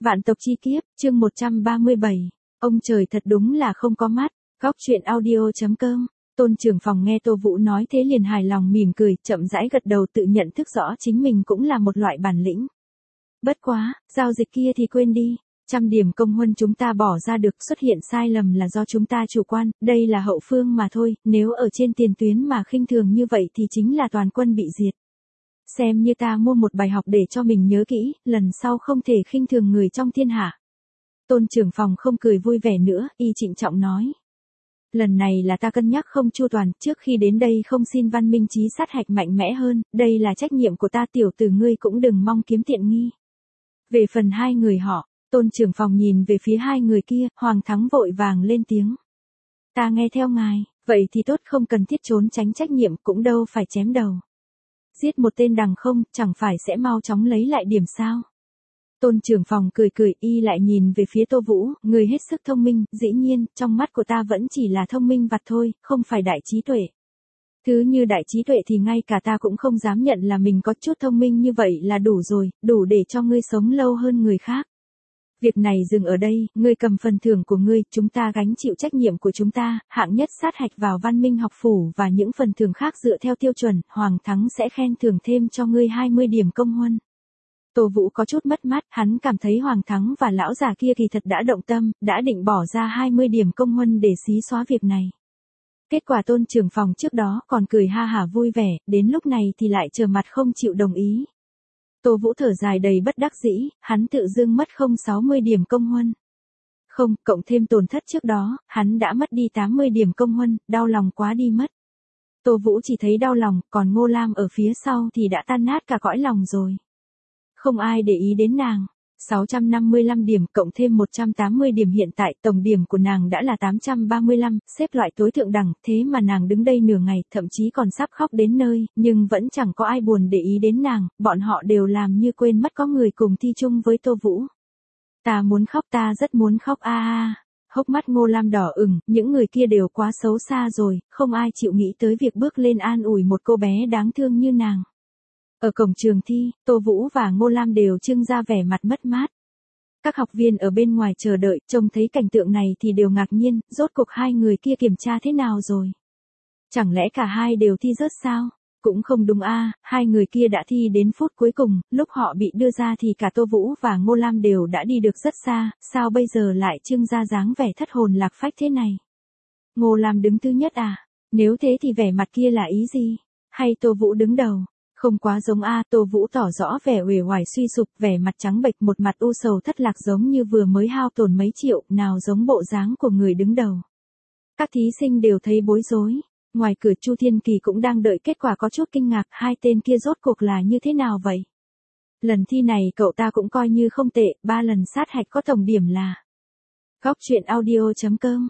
Vạn tộc chi kiếp, chương 137. Ông trời thật đúng là không có mắt. Góc truyện audio.com. Tôn trưởng phòng nghe Tô Vũ nói thế liền hài lòng mỉm cười, chậm rãi gật đầu tự nhận thức rõ chính mình cũng là một loại bản lĩnh. Bất quá, giao dịch kia thì quên đi. 100 điểm công huân chúng ta bỏ ra được, xuất hiện sai lầm là do chúng ta chủ quan, đây là hậu phương mà thôi, nếu ở trên tiền tuyến mà khinh thường như vậy thì chính là toàn quân bị diệt. Xem như ta mua một bài học để cho mình nhớ kỹ, lần sau không thể khinh thường người trong thiên hạ. Tôn trưởng phòng không cười vui vẻ nữa, y trịnh trọng nói. Lần này là ta cân nhắc không chu toàn, trước khi đến đây không xin Văn Minh Chí sát hạch mạnh mẽ hơn, đây là trách nhiệm của ta, tiểu tử ngươi cũng đừng mong kiếm tiện nghi. Về phần hai người họ, Tôn trưởng phòng nhìn về phía hai người kia, Hoàng Thắng vội vàng lên tiếng. Ta nghe theo ngài, vậy thì tốt, không cần thiết trốn tránh trách nhiệm, cũng đâu phải chém đầu. Giết một tên đằng không, chẳng phải sẽ mau chóng lấy lại điểm sao? Tôn trưởng phòng cười cười, y lại nhìn về phía Tô Vũ, người hết sức thông minh, dĩ nhiên, trong mắt của ta vẫn chỉ là thông minh vặt thôi, không phải đại trí tuệ. Thứ như đại trí tuệ thì ngay cả ta cũng không dám nhận là mình có chút thông minh như vậy là đủ rồi, đủ để cho ngươi sống lâu hơn người khác. Việc này dừng ở đây, ngươi cầm phần thưởng của ngươi, chúng ta gánh chịu trách nhiệm của chúng ta, hạng nhất sát hạch vào Văn Minh học phủ và những phần thưởng khác dựa theo tiêu chuẩn, Hoàng Thắng sẽ khen thưởng thêm cho ngươi 20 điểm công huân. Tô Vũ có chút mất mát, hắn cảm thấy Hoàng Thắng và lão già kia kỳ thật đã động tâm, đã định bỏ ra 20 điểm công huân để xí xóa việc này. Kết quả Tôn trưởng phòng trước đó còn cười ha hả vui vẻ, đến lúc này thì lại trơ mặt không chịu đồng ý. Tô Vũ thở dài đầy bất đắc dĩ, hắn tự dưng mất không 60 điểm công huân. Không, cộng thêm tổn thất trước đó, hắn đã mất đi 80 điểm công huân, đau lòng quá đi mất. Tô Vũ chỉ thấy đau lòng, còn Ngô Lam ở phía sau thì đã tan nát cả cõi lòng rồi. Không ai để ý đến nàng. 655 điểm cộng thêm 180 điểm hiện tại, tổng điểm của nàng đã là 835, xếp loại tối thượng đẳng, thế mà nàng đứng đây nửa ngày, thậm chí còn sắp khóc đến nơi, nhưng vẫn chẳng có ai buồn để ý đến nàng, bọn họ đều làm như quên mất có người cùng thi chung với Tô Vũ. Ta muốn khóc, ta rất muốn khóc a a. Hốc mắt Ngô Lam đỏ ửng, những người kia đều quá xấu xa rồi, không ai chịu nghĩ tới việc bước lên an ủi một cô bé đáng thương như nàng. Ở cổng trường thi, Tô Vũ và Ngô Lam đều trưng ra vẻ mặt mất mát. Các học viên ở bên ngoài chờ đợi, trông thấy cảnh tượng này thì đều ngạc nhiên, rốt cuộc hai người kia kiểm tra thế nào rồi? Chẳng lẽ cả hai đều thi rớt sao? Cũng không đúng a, hai người kia đã thi đến phút cuối cùng, lúc họ bị đưa ra thì cả Tô Vũ và Ngô Lam đều đã đi được rất xa, sao bây giờ lại trưng ra dáng vẻ thất hồn lạc phách thế này? Ngô Lam đứng thứ nhất à? Nếu thế thì vẻ mặt kia là ý gì? Hay Tô Vũ đứng đầu? Không quá giống a, Tô Vũ tỏ rõ vẻ uể oải suy sụp, vẻ mặt trắng bệch, một mặt u sầu thất lạc giống như vừa mới hao tổn mấy triệu, nào giống bộ dáng của người đứng đầu. Các thí sinh đều thấy bối rối. Ngoài cửa Chu Thiên Kỳ cũng đang đợi kết quả có chút kinh ngạc, hai tên kia rốt cuộc là như thế nào vậy? Lần thi này cậu ta cũng coi như không tệ, 3 lần sát hạch có tổng điểm là. Góc truyện audio.com,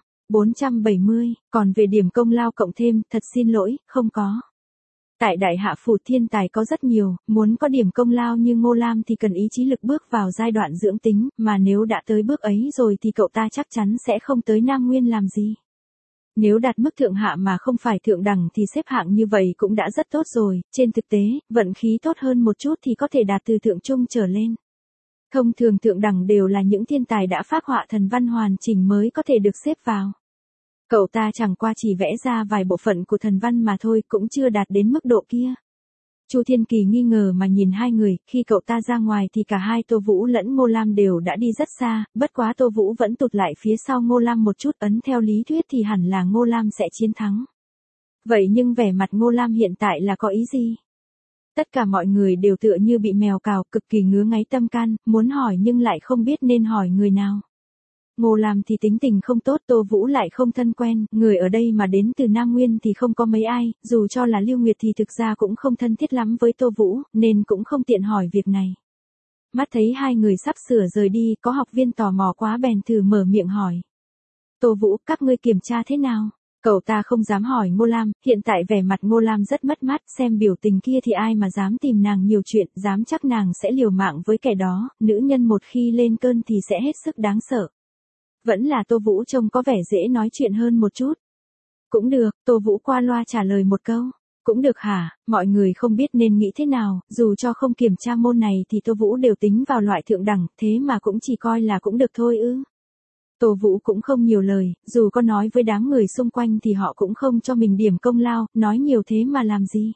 470, còn về điểm công lao cộng thêm, thật xin lỗi, không có. Tại Đại Hạ Phủ thiên tài có rất nhiều, muốn có điểm công lao như Ngô Lam thì cần ý chí lực bước vào giai đoạn dưỡng tính, mà nếu đã tới bước ấy rồi thì cậu ta chắc chắn sẽ không tới Nam Nguyên làm gì. Nếu đạt mức thượng hạ mà không phải thượng đẳng thì xếp hạng như vậy cũng đã rất tốt rồi, trên thực tế, vận khí tốt hơn một chút thì có thể đạt từ thượng trung trở lên. Thông thường thượng đẳng đều là những thiên tài đã phác họa thần văn hoàn chỉnh mới có thể được xếp vào. Cậu ta chẳng qua chỉ vẽ ra vài bộ phận của thần văn mà thôi, cũng chưa đạt đến mức độ kia. Chu Thiên Kỳ nghi ngờ mà nhìn hai người, khi cậu ta ra ngoài thì cả hai Tô Vũ lẫn Ngô Lam đều đã đi rất xa, bất quá Tô Vũ vẫn tụt lại phía sau Ngô Lam một chút, ấn theo lý thuyết thì hẳn là Ngô Lam sẽ chiến thắng. Vậy nhưng vẻ mặt Ngô Lam hiện tại là có ý gì? Tất cả mọi người đều tựa như bị mèo cào, cực kỳ ngứa ngáy tâm can, muốn hỏi nhưng lại không biết nên hỏi người nào. Ngô Lam thì tính tình không tốt, Tô Vũ lại không thân quen, người ở đây mà đến từ Nam Nguyên thì không có mấy ai, dù cho là Lưu Nguyệt thì thực ra cũng không thân thiết lắm với Tô Vũ, nên cũng không tiện hỏi việc này. Mắt thấy hai người sắp sửa rời đi, có học viên tò mò quá bèn thử mở miệng hỏi. Tô Vũ, các ngươi kiểm tra thế nào? Cậu ta không dám hỏi Ngô Lam, hiện tại vẻ mặt Ngô Lam rất mất mát, xem biểu tình kia thì ai mà dám tìm nàng nhiều chuyện, dám chắc nàng sẽ liều mạng với kẻ đó, nữ nhân một khi lên cơn thì sẽ hết sức đáng sợ. Vẫn là Tô Vũ trông có vẻ dễ nói chuyện hơn một chút. Cũng được, Tô Vũ qua loa trả lời một câu. Cũng được hả, mọi người không biết nên nghĩ thế nào, dù cho không kiểm tra môn này thì Tô Vũ đều tính vào loại thượng đẳng, thế mà cũng chỉ coi là cũng được thôi ư. Tô Vũ cũng không nhiều lời, dù có nói với đám người xung quanh thì họ cũng không cho mình điểm công lao, nói nhiều thế mà làm gì.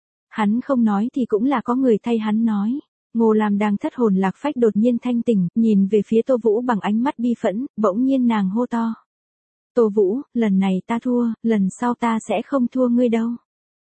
Hắn không nói thì cũng là có người thay hắn nói. Ngô Lam đang thất hồn lạc phách đột nhiên thanh tỉnh, nhìn về phía Tô Vũ bằng ánh mắt bi phẫn, bỗng nhiên nàng hô to. Tô Vũ, lần này ta thua, lần sau ta sẽ không thua ngươi đâu.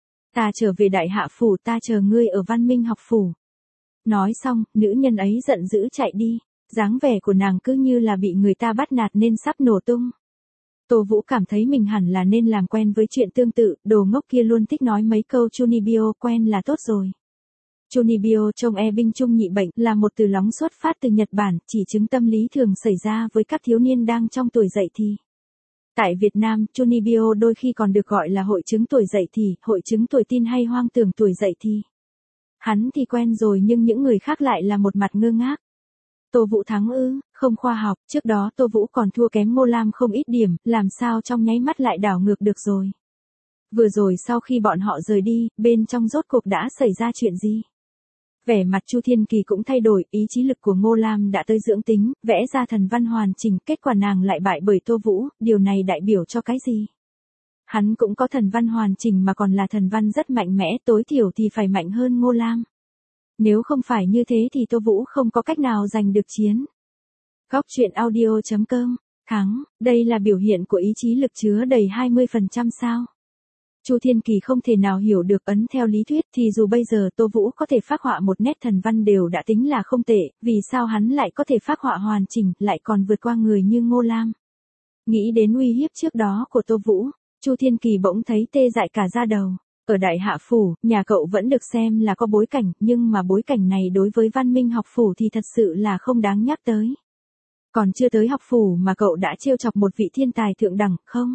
Ta trở về Đại Hạ Phủ, ta chờ ngươi ở Văn Minh học phủ. Nói xong, nữ nhân ấy giận dữ chạy đi, dáng vẻ của nàng cứ như là bị người ta bắt nạt nên sắp nổ tung. Tô Vũ cảm thấy mình hẳn là nên làm quen với chuyện tương tự, đồ ngốc kia luôn thích nói mấy câu Chunibyo quen là tốt rồi. Chunibyo trong e binh trung nhị bệnh là một từ lóng xuất phát từ Nhật Bản, chỉ chứng tâm lý thường xảy ra với các thiếu niên đang trong tuổi dậy thì. Tại Việt Nam, Chunibyo đôi khi còn được gọi là hội chứng tuổi dậy thì, hội chứng tuổi teen hay hoang tưởng tuổi dậy thì. Hắn thì quen rồi nhưng những người khác lại là một mặt ngơ ngác. Tô Vũ thắng ư, không khoa học, trước đó Tô Vũ còn thua kém Ngô Lam không ít điểm, làm sao trong nháy mắt lại đảo ngược được rồi. Vừa rồi sau khi bọn họ rời đi, bên trong rốt cuộc đã xảy ra chuyện gì? Vẻ mặt Chu Thiên Kỳ cũng thay đổi, ý chí lực của Ngô Lam đã tới dưỡng tính, vẽ ra thần văn hoàn chỉnh, kết quả nàng lại bại bởi Tô Vũ, điều này đại biểu cho cái gì? Hắn cũng có thần văn hoàn chỉnh mà còn là thần văn rất mạnh mẽ, tối thiểu thì phải mạnh hơn Ngô Lam. Nếu không phải như thế thì Tô Vũ không có cách nào giành được chiến. Góc truyện audio.com, thắng, đây là biểu hiện của ý chí lực chứa đầy 20% sao? Chu Thiên Kỳ không thể nào hiểu được, ấn theo lý thuyết thì dù bây giờ Tô Vũ có thể phác họa một nét thần văn đều đã tính là không tệ, vì sao hắn lại có thể phác họa hoàn chỉnh, lại còn vượt qua người như Ngô Lam. Nghĩ đến uy hiếp trước đó của Tô Vũ, Chu Thiên Kỳ bỗng thấy tê dại cả da đầu. Ở Đại Hạ Phủ, nhà cậu vẫn được xem là có bối cảnh, nhưng mà bối cảnh này đối với Văn Minh học phủ thì thật sự là không đáng nhắc tới. Còn chưa tới học phủ mà cậu đã trêu chọc một vị thiên tài thượng đẳng, không?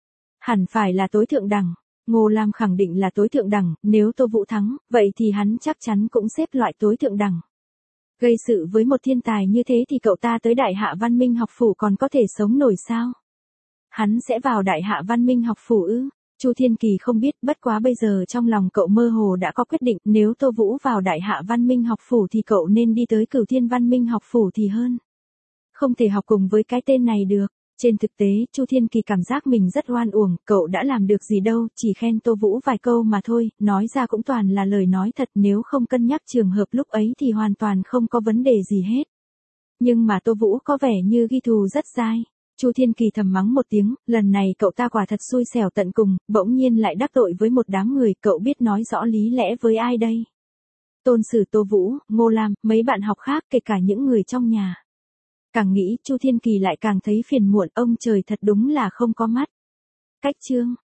Hẳn phải là tối thượng đẳng. Ngô Lam khẳng định là tối thượng đẳng, nếu Tô Vũ thắng, vậy thì hắn chắc chắn cũng xếp loại tối thượng đẳng. Gây sự với một thiên tài như thế thì cậu ta tới Đại Hạ Văn Minh học phủ còn có thể sống nổi sao? Hắn sẽ vào Đại Hạ Văn Minh học phủ ư? Chu Thiên Kỳ không biết, bất quá bây giờ trong lòng cậu mơ hồ đã có quyết định, nếu Tô Vũ vào Đại Hạ Văn Minh học phủ thì cậu nên đi tới Cửu Thiên Văn Minh học phủ thì hơn. Không thể học cùng với cái tên này được. Trên thực tế, Chu Thiên Kỳ cảm giác mình rất oan uổng, cậu đã làm được gì đâu, chỉ khen Tô Vũ vài câu mà thôi, nói ra cũng toàn là lời nói thật, nếu không cân nhắc trường hợp lúc ấy thì hoàn toàn không có vấn đề gì hết. Nhưng mà Tô Vũ có vẻ như ghi thù rất dai. Chu Thiên Kỳ thầm mắng một tiếng, lần này cậu ta quả thật xui xẻo tận cùng, bỗng nhiên lại đắc tội với một đám người, cậu biết nói rõ lý lẽ với ai đây? Tôn Sử, Tô Vũ, Ngô Lam, mấy bạn học khác, kể cả những người trong nhà. Càng nghĩ, Chu Thiên Kỳ lại càng thấy phiền muộn, ông trời thật đúng là không có mắt. Cách chương